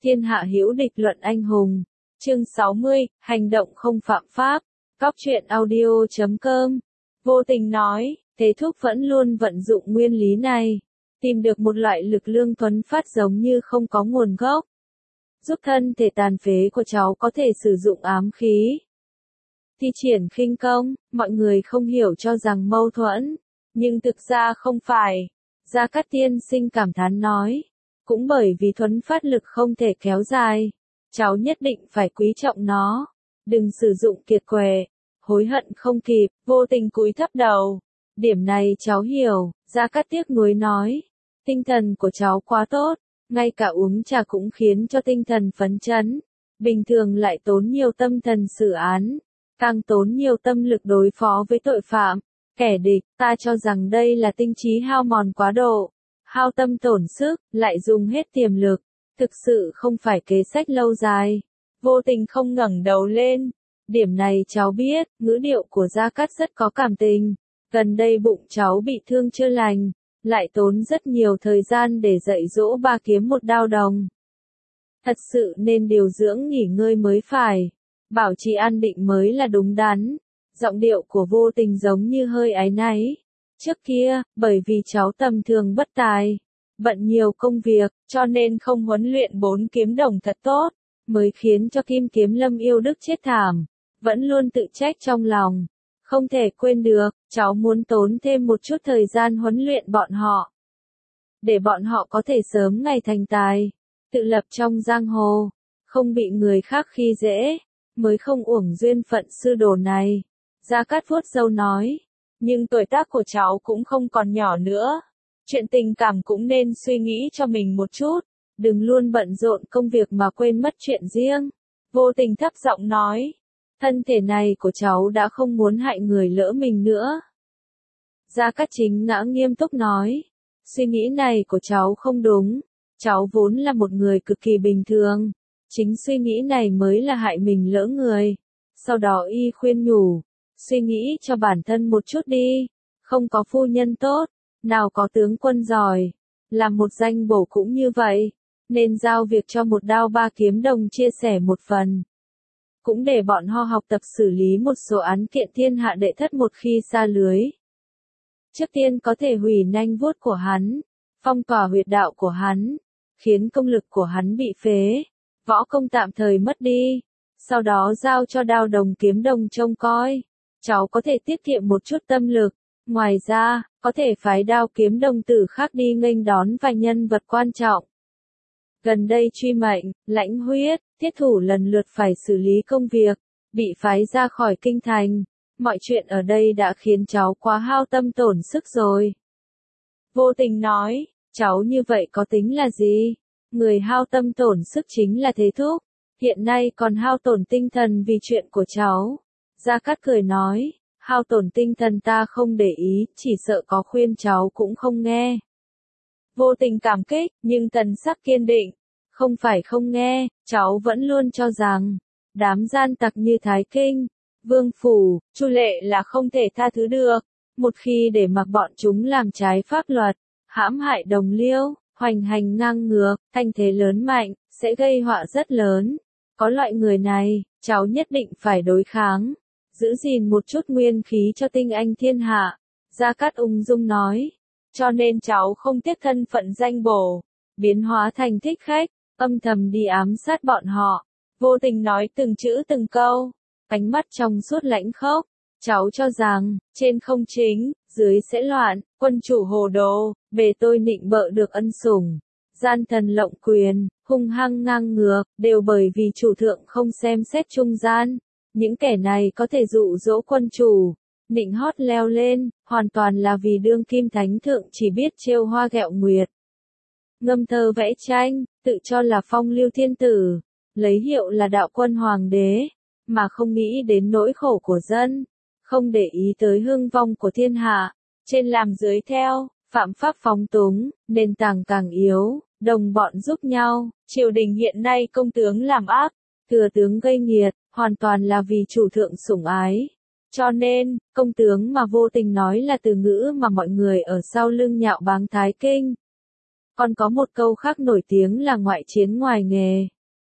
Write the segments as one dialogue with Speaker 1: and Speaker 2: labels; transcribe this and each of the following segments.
Speaker 1: Thiên hạ hữu địch luận anh hùng. Chương 60, hành động không phạm pháp. Cóc truyện audio.com. Vô Tình nói, Thế Thúc vẫn luôn vận dụng nguyên lý này, tìm được một loại lực lương thuần phát giống như không có nguồn gốc, giúp thân thể tàn phế của cháu có thể sử dụng ám khí, thi triển khinh công. Mọi người không hiểu cho rằng mâu thuẫn, nhưng thực ra không phải. Gia Cát Tiên Sinh cảm thán nói, cũng bởi vì thuần phát lực không thể kéo dài, cháu nhất định phải quý trọng nó, đừng sử dụng kiệt quệ, hối hận không kịp. Vô Tình cúi thấp đầu, điểm này cháu hiểu. Gia Cát tiếc nuối nói, tinh thần của cháu quá tốt, ngay cả uống trà cũng khiến cho tinh thần phấn chấn, bình thường lại tốn nhiều tâm thần xử án, càng tốn nhiều tâm lực đối phó với tội phạm, kẻ địch. Ta cho rằng đây là tinh trí hao mòn quá độ, hao tâm tổn sức, lại dùng hết tiềm lực, thực sự không phải kế sách lâu dài. Vô Tình không ngẩng đầu lên, điểm này cháu biết. Ngữ điệu của Gia Cát rất có cảm tình, gần đây bụng cháu bị thương chưa lành, lại tốn rất nhiều thời gian để dạy dỗ ba kiếm một đao đồng. Thật sự nên điều dưỡng nghỉ ngơi mới phải, bảo trì an định mới là đúng đắn. Giọng điệu của Vô Tình giống như hơi áy náy. Trước kia, bởi vì cháu tầm thường bất tài, bận nhiều công việc, cho nên không huấn luyện bốn kiếm đồng thật tốt, mới khiến cho Kim Kiếm Lâm yêu đức chết thảm. Vẫn luôn tự trách trong lòng, không thể quên được. Cháu muốn tốn thêm một chút thời gian huấn luyện bọn họ, để bọn họ có thể sớm ngày thành tài, tự lập trong giang hồ, không bị người khác khi dễ, mới không uổng duyên phận sư đồ này. Gia Cát vuốt râu nói, nhưng tuổi tác của cháu cũng không còn nhỏ nữa, chuyện tình cảm cũng nên suy nghĩ cho mình một chút, đừng luôn bận rộn công việc mà quên mất chuyện riêng. Vô Tình thấp giọng nói, thân thể này của cháu đã không muốn hại người lỡ mình nữa. Gia Cát chính ngã nghiêm túc nói, suy nghĩ này của cháu không đúng, cháu vốn là một người cực kỳ bình thường, chính suy nghĩ này mới là hại mình lỡ người. Sau đó y khuyên nhủ, suy nghĩ cho bản thân một chút đi, không có phu nhân tốt, nào có tướng quân giỏi, làm một danh bổ cũng như vậy, nên giao việc cho một đao ba kiếm đồng chia sẻ một phần. Cũng để bọn họ học tập xử lý một số án kiện thiên hạ đệ thất một khi xa lưới. Trước tiên có thể hủy nanh vuốt của hắn, phong tỏa huyệt đạo của hắn, khiến công lực của hắn bị phế, võ công tạm thời mất đi, sau đó giao cho đao đồng kiếm đồng trông coi. Cháu có thể tiết kiệm một chút tâm lực, ngoài ra, có thể phái đao kiếm đồng tử khác đi nghênh đón vài nhân vật quan trọng. Gần đây Truy Mệnh, Lãnh Huyết, Thiết Thủ lần lượt phải xử lý công việc, bị phái ra khỏi kinh thành. Mọi chuyện ở đây đã khiến cháu quá hao tâm tổn sức rồi. Vô Tình nói, cháu như vậy có tính là gì? Người hao tâm tổn sức chính là Thế Thúc, hiện nay còn hao tổn tinh thần vì chuyện của cháu. Gia Cát cười nói, hao tổn tinh thần ta không để ý, chỉ sợ có khuyên cháu cũng không nghe. Vô Tình cảm kích, nhưng thần sắc kiên định, không phải không nghe, cháu vẫn luôn cho rằng, đám gian tặc như Thái Kinh, Vương Phủ, Chu Lệ là không thể tha thứ được. Một khi để mặc bọn chúng làm trái pháp luật, hãm hại đồng liêu, hoành hành ngang ngược, thanh thế lớn mạnh, sẽ gây họa rất lớn. Có loại người này, cháu nhất định phải đối kháng, giữ gìn một chút nguyên khí cho tinh anh thiên hạ. Gia Cát ung dung nói, cho nên cháu không tiếc thân phận danh bổ, biến hóa thành thích khách, âm thầm đi ám sát bọn họ. Vô Tình nói từng chữ từng câu, ánh mắt trong suốt lãnh khốc. Cháu cho rằng, trên không chính, dưới sẽ loạn, quân chủ hồ đồ, bề tôi nịnh bợ được ân sủng, gian thần lộng quyền, hung hăng ngang ngược, đều bởi vì chủ thượng không xem xét trung gian. Những kẻ này có thể dụ dỗ quân chủ, nịnh hót leo lên, hoàn toàn là vì đương kim thánh thượng chỉ biết trêu hoa ghẹo nguyệt, ngâm thơ vẽ tranh, tự cho là phong lưu thiên tử, lấy hiệu là đạo quân hoàng đế, mà không nghĩ đến nỗi khổ của dân, không để ý tới hưng vong của thiên hạ, trên làm dưới theo, phạm pháp phóng túng, nền tảng càng yếu, đồng bọn giúp nhau. Triều đình hiện nay công tướng làm ác, thừa tướng gây nghiệt, hoàn toàn là vì chủ thượng sủng ái. Cho nên, công tướng mà Vô Tình nói là từ ngữ mà mọi người ở sau lưng nhạo báng Thái Kinh. Còn có một câu khác nổi tiếng là ngoại chiến ngoài nghề.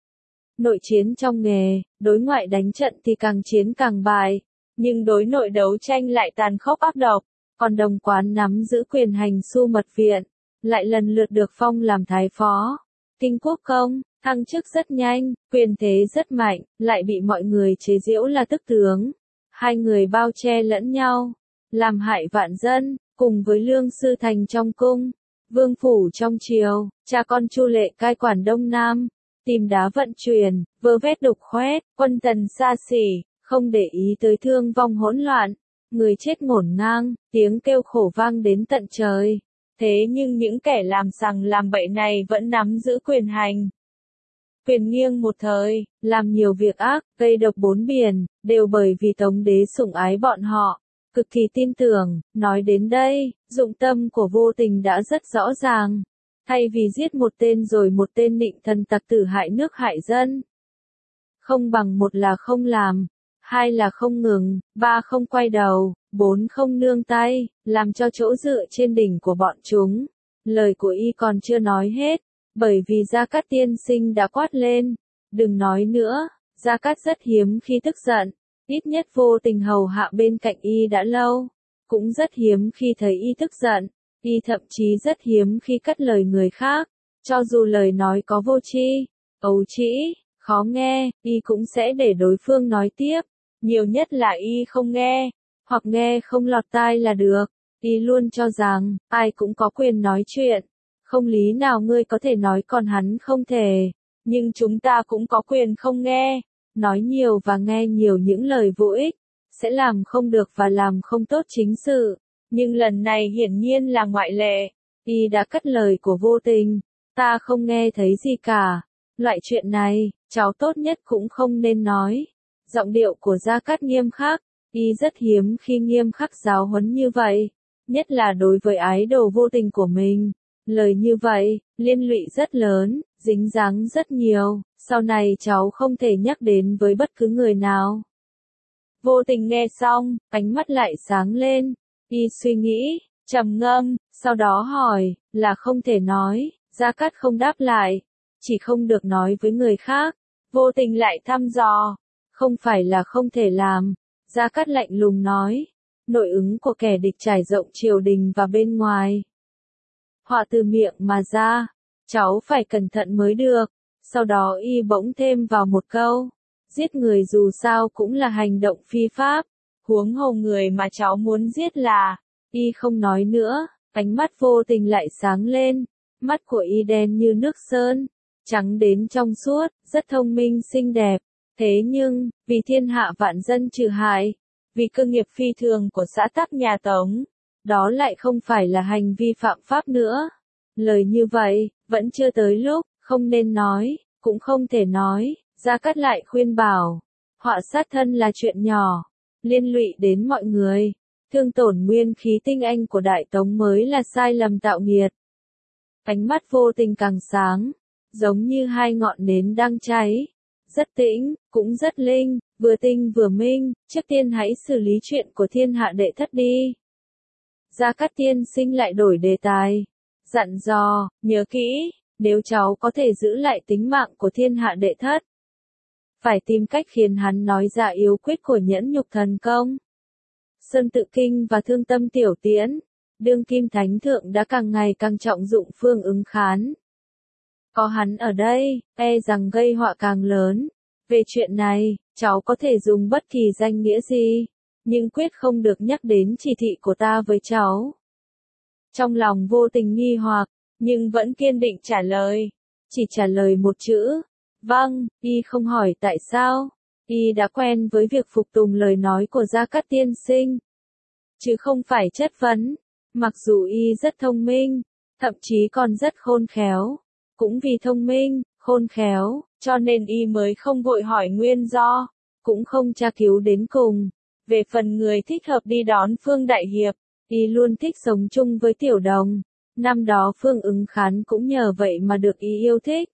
Speaker 1: Nội chiến trong nghề, đối ngoại đánh trận thì càng chiến càng bại, nhưng đối nội đấu tranh lại tàn khốc ác độc, còn đồng quán nắm giữ quyền hành su mật viện, lại lần lượt được phong làm thái phó, kinh quốc công, thăng chức rất nhanh, quyền thế rất mạnh, lại bị mọi người chế giễu là tức tướng. Hai người bao che lẫn nhau, làm hại vạn dân, cùng với Lương Sư Thành trong cung, Vương Phủ trong triều, cha con Chu Lệ cai quản Đông Nam, tìm đá vận chuyển, vơ vét đục khoét, quân tần xa xỉ, không để ý tới thương vong hỗn loạn, người chết ngổn ngang, tiếng kêu khổ vang đến tận trời. Thế nhưng những kẻ làm sằng làm bậy này vẫn nắm giữ quyền hành. Quyền nghiêng một thời, làm nhiều việc ác, gây độc bốn biển, đều bởi vì Tống đế sủng ái bọn họ, cực kỳ tin tưởng. Nói đến đây, dụng tâm của Vô Tình đã rất rõ ràng. Thay vì giết một tên rồi một tên nịnh thần tặc tử hại nước hại dân, không bằng một là không làm, hai là không ngừng, ba không quay đầu, bốn không nương tay, làm cho chỗ dựa trên đỉnh của bọn chúng. Lời của y còn chưa nói hết, bởi vì Gia Cát tiên sinh đã quát lên, đừng nói nữa. Gia Cát rất hiếm khi tức giận, ít nhất Vô Tình hầu hạ bên cạnh y đã lâu, cũng rất hiếm khi thấy y tức giận, y thậm chí rất hiếm khi cắt lời người khác, cho dù lời nói có vô tri, ấu trĩ, khó nghe, y cũng sẽ để đối phương nói tiếp, nhiều nhất là y không nghe, hoặc nghe không lọt tai là được. Y luôn cho rằng, ai cũng có quyền nói chuyện, không lý nào ngươi có thể nói còn hắn không thể, nhưng chúng ta cũng có quyền không nghe, nói nhiều và nghe nhiều những lời vô ích, sẽ làm không được và làm không tốt chính sự, nhưng lần này hiển nhiên là ngoại lệ, y đã cắt lời của Vô Tình, ta không nghe thấy gì cả, loại chuyện này, cháu tốt nhất cũng không nên nói. Giọng điệu của Gia Cát nghiêm khắc, y rất hiếm khi nghiêm khắc giáo huấn như vậy, nhất là đối với ái đồ Vô Tình của mình. Lời như vậy, liên lụy rất lớn, dính dáng rất nhiều, sau này cháu không thể nhắc đến với bất cứ người nào. Vô Tình nghe xong, ánh mắt lại sáng lên, y suy nghĩ, trầm ngâm, sau đó hỏi, là không thể nói. Gia Cát không đáp lại, chỉ không được nói với người khác. Vô Tình lại thăm dò, không phải là không thể làm. Gia Cát lạnh lùng nói, nội ứng của kẻ địch trải rộng triều đình và bên ngoài. Họa từ miệng mà ra, cháu phải cẩn thận mới được. Sau đó y bỗng thêm vào một câu, giết người dù sao cũng là hành động phi pháp, huống hồ người mà cháu muốn giết là. Y không nói nữa, ánh mắt Vô Tình lại sáng lên, mắt của y đen như nước sơn, trắng đến trong suốt, rất thông minh xinh đẹp. Thế nhưng, vì thiên hạ vạn dân trừ hại, vì cơ nghiệp phi thường của xã tắc nhà Tống, đó lại không phải là hành vi phạm pháp nữa. Lời như vậy, vẫn chưa tới lúc, không nên nói, cũng không thể nói. Gia Cát lại khuyên bảo, họa sát thân là chuyện nhỏ, liên lụy đến mọi người, thương tổn nguyên khí tinh anh của Đại Tống mới là sai lầm tạo nghiệt. Ánh mắt Vô Tình càng sáng, giống như hai ngọn nến đang cháy, rất tĩnh, cũng rất linh, vừa tinh vừa minh. Trước tiên hãy xử lý chuyện của thiên hạ đệ thất đi. Gia Cát tiên sinh lại đổi đề tài, dặn dò, nhớ kỹ, nếu cháu có thể giữ lại tính mạng của thiên hạ đệ thất, phải tìm cách khiến hắn nói ra yếu quyết của nhẫn nhục thần công. Sơn Tự Kinh và Thương Tâm Tiểu Tiễn, đương kim thánh thượng đã càng ngày càng trọng dụng Phương Ứng Khán. Có hắn ở đây, e rằng gây họa càng lớn. Về chuyện này, cháu có thể dùng bất kỳ danh nghĩa gì, nhưng quyết không được nhắc đến chỉ thị của ta với cháu. Trong lòng Vô Tình nghi hoặc, nhưng vẫn kiên định trả lời. Chỉ trả lời một chữ, vâng. Y không hỏi tại sao, y đã quen với việc phục tùng lời nói của Gia Cát tiên sinh, chứ không phải chất vấn. Mặc dù y rất thông minh, thậm chí còn rất khôn khéo, cũng vì thông minh, khôn khéo, cho nên y mới không vội hỏi nguyên do, cũng không tra cứu đến cùng. Về phần người thích hợp đi đón Phương Đại Hiệp, y luôn thích sống chung với Tiểu Đồng. Năm đó Phương Ứng Khán cũng nhờ vậy mà được y yêu thích.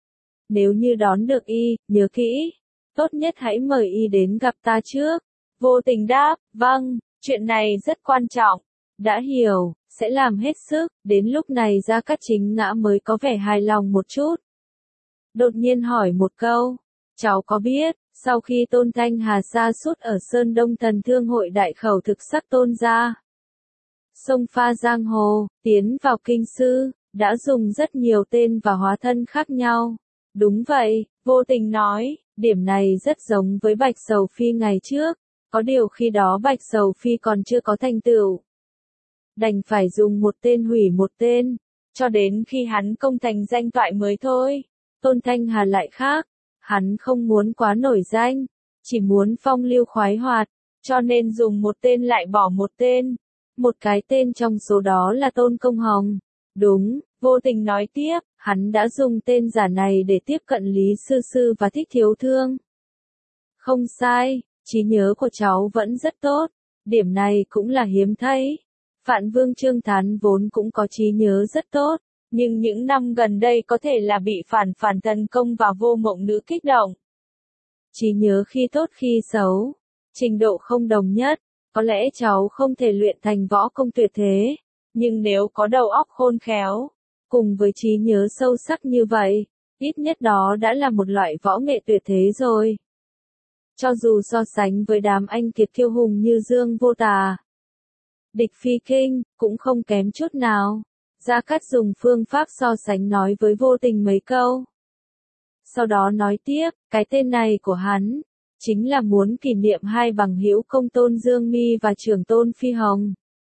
Speaker 1: Nếu như đón được y, nhớ kỹ, tốt nhất hãy mời y đến gặp ta trước. Vô Tình đáp, vâng, chuyện này rất quan trọng. Đã hiểu, sẽ làm hết sức, đến lúc này Gia Cát Chính Ngã mới có vẻ hài lòng một chút. Đột nhiên hỏi một câu, cháu có biết, sau khi Tôn Thanh Hà sa sút ở Sơn Đông Thần Thương Hội đại khẩu thực sắc Tôn gia, xông pha giang hồ, tiến vào kinh sư, đã dùng rất nhiều tên và hóa thân khác nhau. Đúng vậy, Vô Tình nói, điểm này rất giống với Bạch Sầu Phi ngày trước, có điều khi đó Bạch Sầu Phi còn chưa có thành tựu. Đành phải dùng một tên hủy một tên, cho đến khi hắn công thành danh toại mới thôi. Tôn Thanh Hà lại khác, hắn không muốn quá nổi danh, chỉ muốn phong lưu khoái hoạt, cho nên dùng một tên lại bỏ một tên. Một cái tên trong số đó là Tôn Công Hồng. Đúng, Vô Tình nói tiếp, hắn đã dùng tên giả này để tiếp cận Lý Sư Sư và Thích Thiếu Thương. Không sai, trí nhớ của cháu vẫn rất tốt, điểm này cũng là hiếm thấy. Phạn Vương Trương Thán vốn cũng có trí nhớ rất tốt, nhưng những năm gần đây có thể là bị phản tấn công và Vô Mộng Nữ kích động. Trí nhớ khi tốt khi xấu, trình độ không đồng nhất, có lẽ cháu không thể luyện thành võ công tuyệt thế, nhưng nếu có đầu óc khôn khéo, cùng với trí nhớ sâu sắc như vậy, ít nhất đó đã là một loại võ nghệ tuyệt thế rồi. Cho dù so sánh với đám anh kiệt kiêu hùng như Dương Vô Tà, Địch Phi Kinh, cũng không kém chút nào. Gia Cát dùng phương pháp so sánh nói với Vô Tình mấy câu. Sau đó nói tiếp, cái tên này của hắn, chính là muốn kỷ niệm hai bằng hữu Công Tôn Dương Mi và Trưởng Tôn Phi Hồng.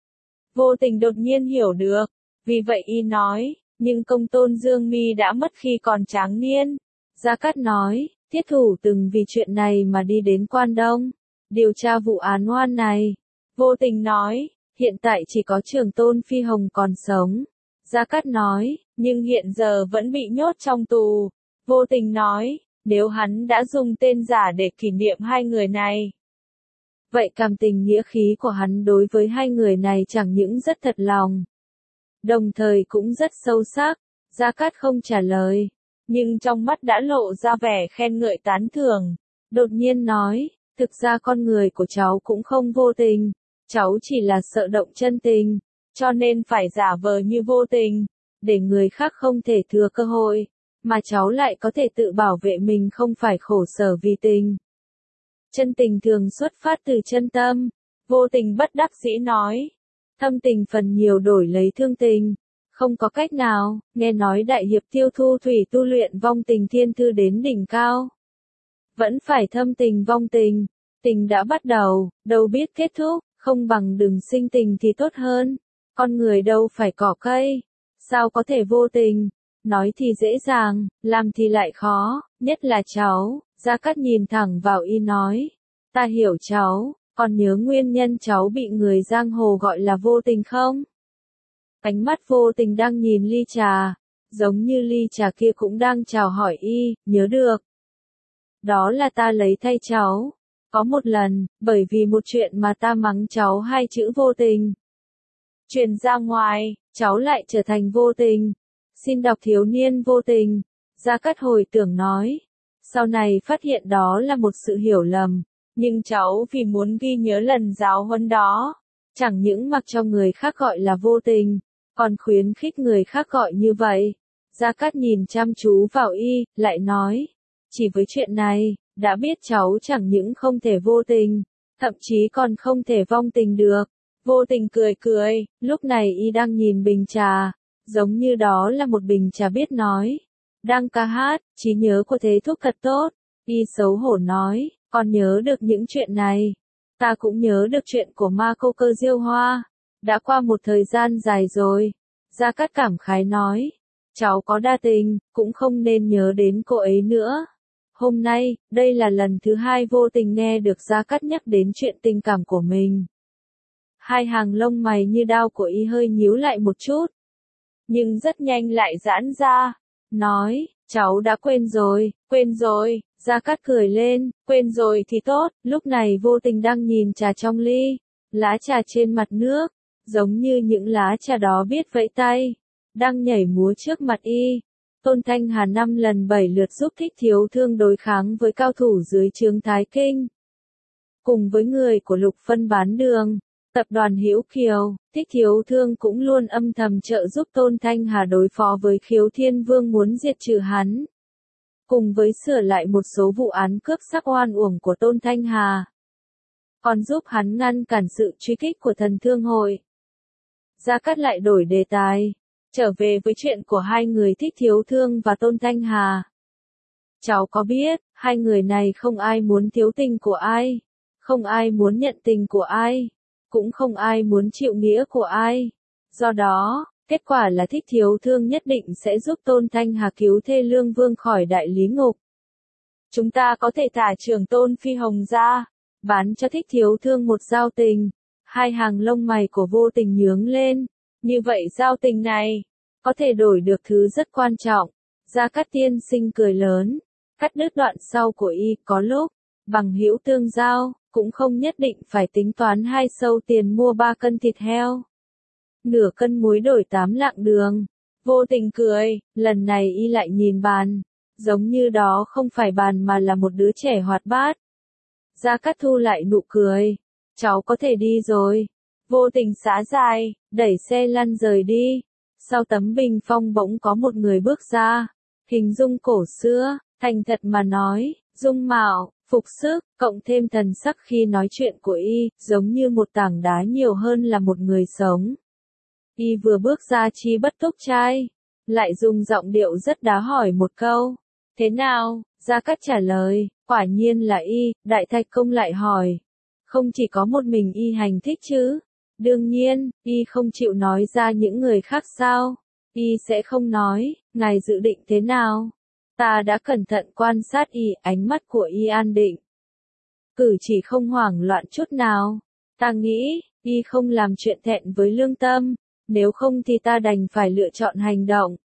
Speaker 1: Vô Tình đột nhiên hiểu được, vì vậy y nói, nhưng Công Tôn Dương Mi đã mất khi còn tráng niên. Gia Cát nói, Tiết Thủ từng vì chuyện này mà đi đến Quan Đông, điều tra vụ án oan này. Vô Tình nói, hiện tại chỉ có Trưởng Tôn Phi Hồng còn sống. Gia Cát nói, nhưng hiện giờ vẫn bị nhốt trong tù. Vô Tình nói, nếu hắn đã dùng tên giả để kỷ niệm hai người này, vậy cảm tình nghĩa khí của hắn đối với hai người này chẳng những rất thật lòng, đồng thời cũng rất sâu sắc. Gia Cát không trả lời, nhưng trong mắt đã lộ ra vẻ khen ngợi tán thưởng. Đột nhiên nói, thực ra con người của cháu cũng không vô tình, cháu chỉ là sợ động chân tình, cho nên phải giả vờ như vô tình, để người khác không thể thừa cơ hội, mà cháu lại có thể tự bảo vệ mình không phải khổ sở vì tình. Chân tình thường xuất phát từ chân tâm. Vô Tình bất đắc dĩ nói, thâm tình phần nhiều đổi lấy thương tình, không có cách nào. Nghe nói đại hiệp Tiêu Thu Thủy tu luyện vong tình thiên thư đến đỉnh cao, vẫn phải thâm tình vong tình. Tình đã bắt đầu, đâu biết kết thúc, không bằng đừng sinh tình thì tốt hơn. Con người đâu phải cỏ cây, sao có thể vô tình? Nói thì dễ dàng, làm thì lại khó, nhất là cháu. Gia Cát nhìn thẳng vào y nói, ta hiểu cháu, còn nhớ nguyên nhân cháu bị người giang hồ gọi là vô tình không? Ánh mắt Vô Tình đang nhìn ly trà, giống như ly trà kia cũng đang chào hỏi y, nhớ được. Đó là ta lấy thay cháu. Có một lần, bởi vì một chuyện mà ta mắng cháu hai chữ vô tình. Truyền ra ngoài, cháu lại trở thành vô tình. Xin đọc thiếu niên vô tình. Gia Cát hồi tưởng nói. Sau này phát hiện đó là một sự hiểu lầm. Nhưng cháu vì muốn ghi nhớ lần giáo huấn đó, chẳng những mặc cho người khác gọi là vô tình, còn khuyến khích người khác gọi như vậy. Gia Cát nhìn chăm chú vào y, lại nói. Chỉ với chuyện này, đã biết cháu chẳng những không thể vô tình, thậm chí còn không thể vong tình được. Vô Tình cười cười, lúc này y đang nhìn bình trà, giống như đó là một bình trà biết nói. Đang ca hát, trí nhớ của Thế Thúc thật tốt. Y xấu hổ nói, còn nhớ được những chuyện này. Ta cũng nhớ được chuyện của Ma Cô Cơ Diêu Hoa. Đã qua một thời gian dài rồi. Gia Cát cảm khái nói, cháu có đa tình, cũng không nên nhớ đến cô ấy nữa. Hôm nay, đây là lần thứ hai Vô Tình nghe được Gia Cát nhắc đến chuyện tình cảm của mình. Hai hàng lông mày như đao của y hơi nhíu lại một chút, nhưng rất nhanh lại giãn ra. Nói, cháu đã quên rồi, quên rồi. Gia Cát cười lên, quên rồi thì tốt. Lúc này Vô Tình đang nhìn trà trong ly, lá trà trên mặt nước, giống như những lá trà đó biết vẫy tay, đang nhảy múa trước mặt y. Tôn Thanh Hà 5 lần 7 lượt giúp Thích Thiếu Thương đối kháng với cao thủ dưới trướng Thái Kinh, cùng với người của Lục Phân Bán Đường. Tập đoàn Hữu Kiều, Thích Thiếu Thương cũng luôn âm thầm trợ giúp Tôn Thanh Hà đối phó với Khiếu Thiên Vương muốn diệt trừ hắn. Cùng với sửa lại một số vụ án cướp sắc oan uổng của Tôn Thanh Hà. Còn giúp hắn ngăn cản sự truy kích của Thần Thương Hội. Gia Cát lại đổi đề tài, trở về với chuyện của hai người Thích Thiếu Thương và Tôn Thanh Hà. Cháu có biết, hai người này không ai muốn thiếu tình của ai, không ai muốn nhận tình của ai, cũng không ai muốn chịu nghĩa của ai. Do đó, kết quả là Thích Thiếu Thương nhất định sẽ giúp Tôn Thanh Hà cứu thê Lương Vương khỏi đại lý ngục. Chúng ta có thể thả trưởng Tôn Phi Hồng ra, bán cho Thích Thiếu Thương một giao tình. Hai hàng lông mày của Vô Tình nhướng lên. Như vậy giao tình này, có thể đổi được thứ rất quan trọng. Gia Cát tiên sinh cười lớn, cắt đứt đoạn sau của y, có lúc, bằng hữu tương giao, cũng không nhất định phải tính toán 2 sâu tiền mua 3 cân thịt heo. Nửa cân muối đổi 8 lạng đường. Vô Tình cười, lần này y lại nhìn bàn, giống như đó không phải bàn mà là một đứa trẻ hoạt bát. Gia Cát thu lại nụ cười, cháu có thể đi rồi. Vô Tình xá dài, đẩy xe lăn rời đi. Sau tấm bình phong bỗng có một người bước ra, hình dung cổ xưa, thành thật mà nói, dung mạo, phục sức, cộng thêm thần sắc khi nói chuyện của y, giống như một tảng đá nhiều hơn là một người sống. Y vừa bước ra chi bất túc trai, lại dùng giọng điệu rất đá hỏi một câu. Thế nào? Gia Cát trả lời, quả nhiên là y. Đại Thạch Công lại hỏi, không chỉ có một mình y hành thích chứ? Đương nhiên, y không chịu nói ra những người khác sao? Y sẽ không nói, ngài dự định thế nào? Ta đã cẩn thận quan sát y, ánh mắt của y an định. Cử chỉ không hoảng loạn chút nào. Ta nghĩ, y không làm chuyện thẹn với lương tâm, nếu không thì ta đành phải lựa chọn hành động.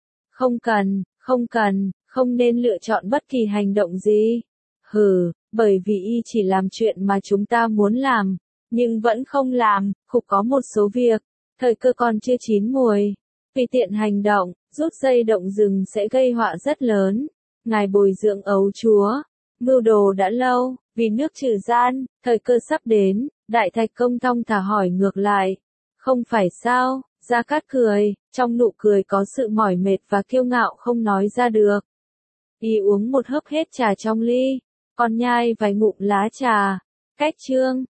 Speaker 1: Không nên lựa chọn bất kỳ hành động gì. Hừ, bởi vì y chỉ làm chuyện mà chúng ta muốn làm, nhưng vẫn không làm, khục có một số việc, thời cơ còn chưa chín muồi. Vì tiện hành động, rút dây động rừng sẽ gây họa rất lớn. Ngài bồi dưỡng ấu chúa, mưu đồ đã lâu, vì nước trừ gian, thời cơ sắp đến. Đại Thạch Công thong thả hỏi ngược lại. Không phải sao? Gia Cát cười, trong nụ cười có sự mỏi mệt và kiêu ngạo không nói ra được. Y uống một hớp hết trà trong ly, còn nhai vài ngụm lá trà. Cách chương